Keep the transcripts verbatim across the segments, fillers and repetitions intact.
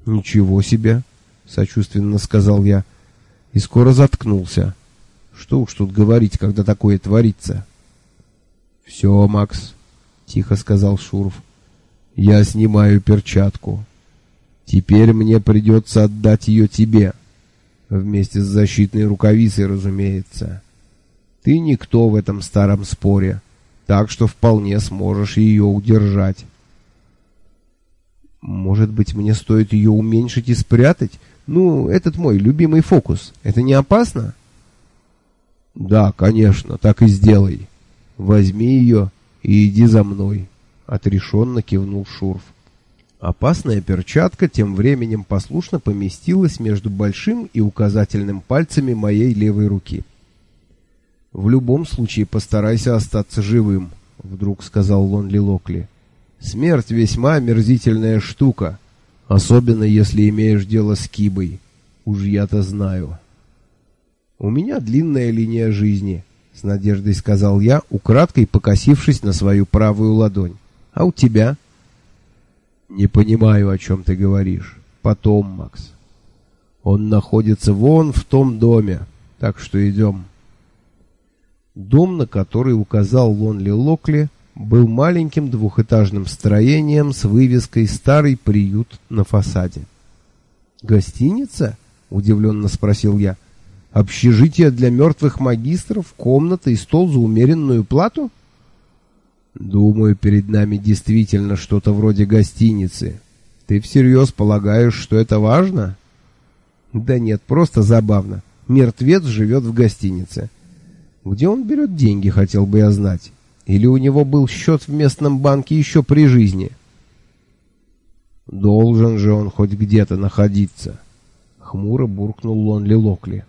«Ничего себе!» — сочувственно сказал я. И скоро заткнулся. Что уж тут говорить, когда такое творится. «Все, Макс», — тихо сказал Шурф. «Я снимаю перчатку. Теперь мне придется отдать ее тебе. Вместе с защитной рукавицей, разумеется. Ты никто в этом старом споре, так что вполне сможешь ее удержать». «Может быть, мне стоит ее уменьшить и спрятать? Ну, этот мой любимый фокус. Это не опасно?» «Да, конечно, так и сделай. Возьми ее и иди за мной», — отрешенно кивнул Шурф. Опасная перчатка тем временем послушно поместилась между большим и указательным пальцами моей левой руки. «В любом случае постарайся остаться живым», — вдруг сказал Лонли Локли. «Смерть весьма омерзительная штука, особенно если имеешь дело с Кибой. Уж я-то знаю». «У меня длинная линия жизни», — с надеждой сказал я, украдкой покосившись на свою правую ладонь. «А у тебя?» «Не понимаю, о чем ты говоришь. Потом, Макс. Он находится вон в том доме, так что идем». Дом, на который указал Лонли Локли, был маленьким двухэтажным строением с вывеской «Старый приют» на фасаде. «Гостиница?» — удивленно спросил я. «Общежитие для мертвых магистров, комната и стол за умеренную плату?» «Думаю, перед нами действительно что-то вроде гостиницы. Ты всерьез полагаешь, что это важно?» «Да нет, просто забавно. Мертвец живет в гостинице. Где он берет деньги, хотел бы я знать. Или у него был счет в местном банке еще при жизни?» «Должен же он хоть где-то находиться», — хмуро буркнул Лонли Локли.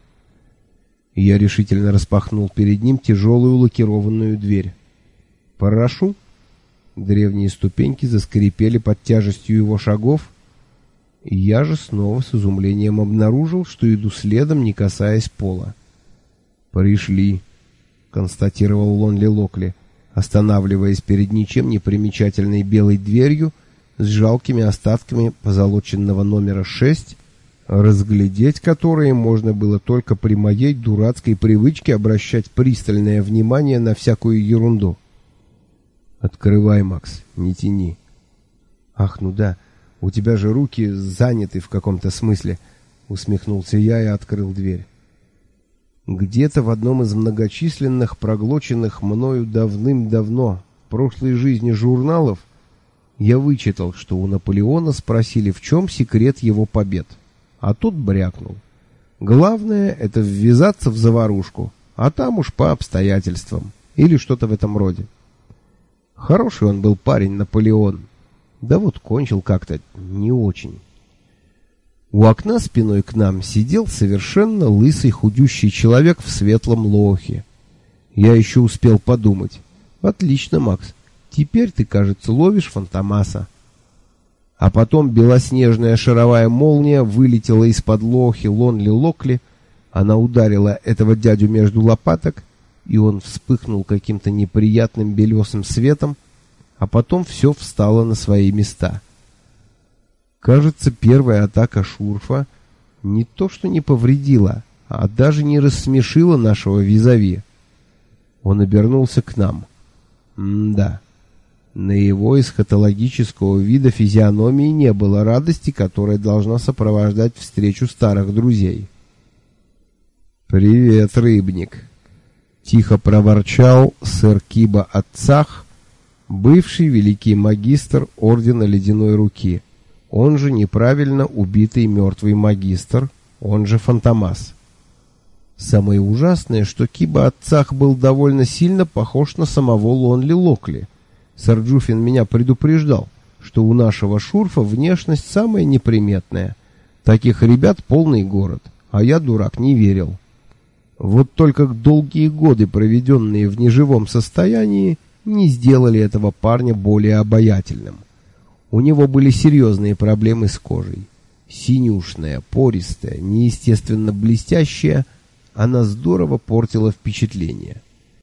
Я решительно распахнул перед ним тяжелую лакированную дверь. «Прошу». Древние ступеньки заскрипели под тяжестью его шагов, и я же снова с изумлением обнаружил, что иду следом, не касаясь пола. «Пришли», — констатировал Лонли Локли, останавливаясь перед ничем не примечательной белой дверью с жалкими остатками позолоченного номера шесть, разглядеть которые можно было только при моей дурацкой привычке обращать пристальное внимание на всякую ерунду. «Открывай, Макс, не тяни». «Ах, ну да, у тебя же руки заняты в каком-то смысле», — усмехнулся я и открыл дверь. Где-то в одном из многочисленных проглоченных мною давным-давно в прошлой жизни журналов я вычитал, что у Наполеона спросили, в чем секрет его побед. А тут брякнул: «Главное — это ввязаться в заварушку, а там уж по обстоятельствам», или что-то в этом роде. Хороший он был парень, Наполеон. Да вот кончил как-то не очень. У окна спиной к нам сидел совершенно лысый худющий человек в светлом лохе. Я еще успел подумать: отлично, Макс, теперь ты, кажется, ловишь Фантомаса. А потом белоснежная шаровая молния вылетела из-под лохи Лонли Локли, она ударила этого дядю между лопаток, и он вспыхнул каким-то неприятным белесым светом, а потом все встало на свои места. Кажется, первая атака Шурфа не то что не повредила, а даже не рассмешила нашего визави. Он обернулся к нам. М-да. На его эсхатологического вида физиономии не было радости, которая должна сопровождать встречу старых друзей. «Привет, рыбник!» — тихо проворчал сэр Киба Ацах, бывший великий магистр Ордена Ледяной Руки, он же неправильно убитый мертвый магистр, он же Фантомас. Самое ужасное, что Киба Ацах был довольно сильно похож на самого Лонли Локли. Сэр Джуфин меня предупреждал, что у нашего Шурфа внешность самая неприметная. Таких ребят полный город, а я, дурак, не верил. Вот только долгие годы, проведенные в неживом состоянии, не сделали этого парня более обаятельным. У него были серьезные проблемы с кожей. Синюшная, пористая, неестественно блестящая, она здорово портила впечатление.